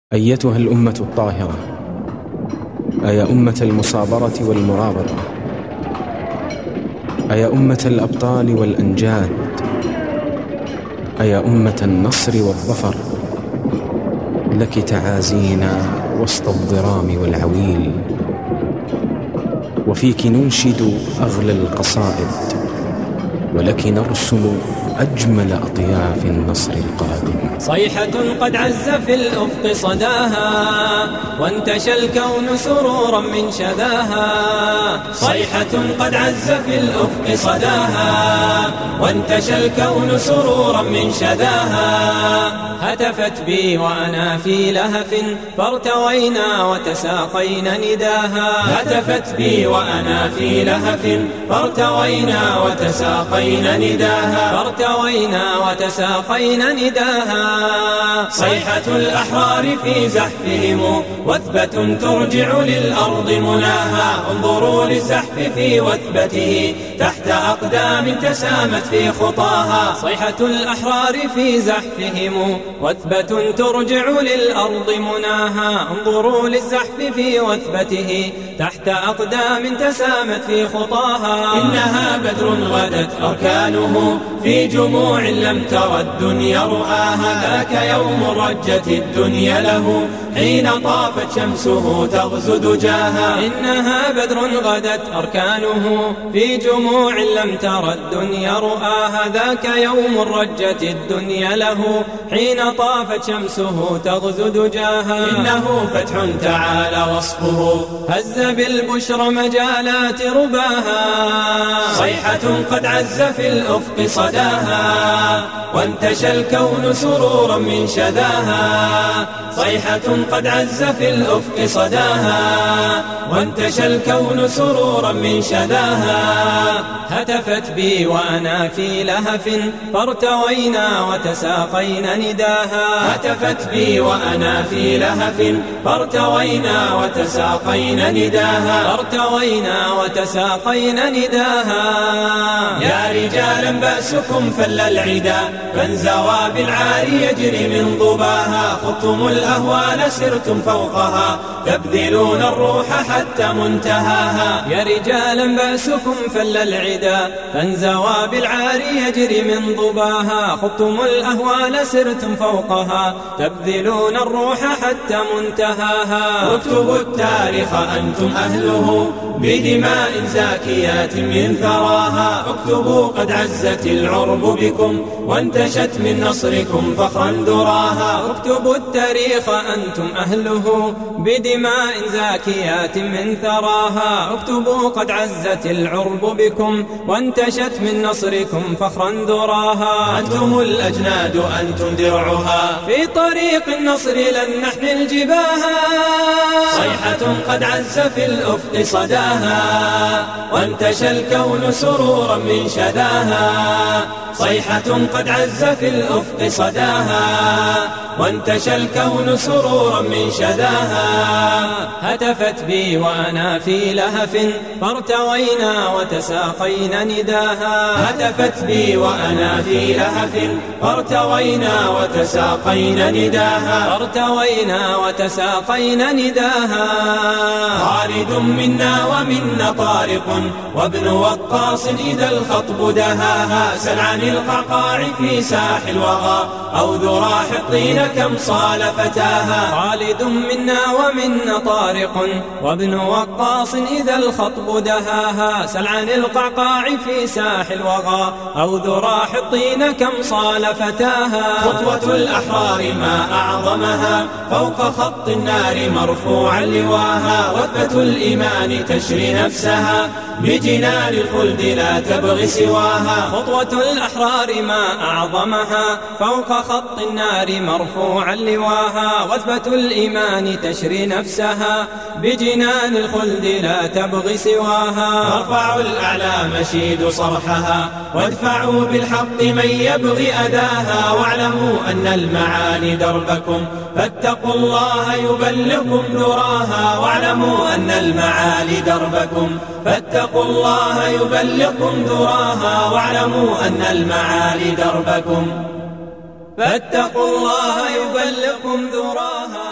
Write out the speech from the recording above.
أيتها الأمة الطاهرة، أيا أمة المصابرة والمرابطة، أيا أمة الأبطال والأنجاد، أيا أمة النصر والظفر، لك تعازينا وسط الضرام والعويل، وفيك ننشد أغلى القصائد، ولك نرسم أجمل أطياف النصر القادم. صيحة قد عز في الأفق صداها، وانتشى الكون سرورا من شذاها. صيحة قد عز في الأفق صداها، وانتشى الكون سرورا من شذاها. هتفت بي وأنا في لهف، فارتوينا وتساقينا نداها. هتفت بي وأنا في لهف، فارتوينا وتساقينا نداها. فارتوينا وتساقينا نداها. صيحة الأحرار في زحفهم وثبة ترجع للأرض مناها. انظروا للزحف في وثبته تحت أقدام تسامت في خطاها. صيحة الأحرار في زحفهم وثبة ترجع للأرض مناها. انظروا للزحف في وثبته تحت أقدام تسامت في خطاها. إنها بدر غدت أركانه في جموع لم تر الدنيا رؤاها. ذاك يوم رجت الدنيا له حين طافت شمسه تغزو دجاها. إنها بدر غدت أركانه في جموع لم تر الدنيا رؤاها. ذاك يوم رجت الدنيا له حين طافت شمسه تغزو دجاها. إنه فتح تعالى وصفه هز بالبشر مجالات رباها. صيحة قد عز في الأفق صداها، وانتشى الكون سرورا من شذاها. صيحة قد عز في الأفق صداها، وانتشى الكون سرورا من شذاها. هتفت بي وأنا في لهف، فارتوينا وتساقينا نداها. هتفت بي وأنا في لهف، فارتوينا وتساقينا نداها. فارتوينا وتساقينا نداها. يا رجالا بأسكم فل العدا، فانزوى بالعاري يجري من ضباها. خضتم الأهوال سرتم فوقها، تبذلون الروح حتى منتهاها. يا رجالا بأسكم فل العدا، فانزوى بالعاري يجري من ضباها. خضتم الأهوال سرتم فوقها، تبذلون الروح حتى منتهاها. اكتبوا التاريخ أنتم أهله بدماء زاكيات من ثراها. اكتبوا قد عزت العرب بكم، وانتشت من نصركم فخرا ذراها. اكتبوا التاريخ أنتم أهله بدماء زاكيات من ثراها. اكتبوا قد عزت العرب بكم، وانتشت من نصركم فخرا ذراها. أنتم الأجناد أنتم درعها، في طريق النصر لن نحمل جباها. صيحة قد عز في الأفق صداها، وانتشى الكون سرورا من شذاها. صيحة قد عز في الأفق صداها، وانتشى الكون سرورا من شذاها. هتفت بي وأنا في لهف، فارتوينا وتساقينا نداها. هتفت بي وأنا في لهف، فارتوينا وتساقينا نداها. فارتوينا وتساقينا نداها. خالد منا ومنا طارق، وابن وقاص إذا الخطب دهاها. سل عن القعقاع في ساح الوغى، أو ذرى حطين كم صال فتاها. خالد منا ومنا طارق، وابن وقاص إذا الخطب دهاها. سل عن القعقاع في ساح الوغى، أو ذرى حطين كم صال فتاها. خطوة الأحرار ما أعظمها، فوق خط النار مرفوعا لواها. وثبة الإيمان تشري نفسها، بجنان الخلد لا تبغي سواها. خطوة الأحرار ما أعظمها، فوق خط النار مرفوعا لواها. وثبة الإيمان تشري نفسها، بجنان الخلد لا تبغي سواها. فارفعوا الأعلام شيدوا صرحها، وادفعوا بالحق من يبغي أداها. واعلموا أن المعالي دربكم، فاتقوا الله يبلغكم ذراها. واعلموا أن المعالي دربكم، فاتقوا الله يبلغكم ذراها. واعلموا أن المعالي دربكم، فاتقوا الله يبلغكم ذراها.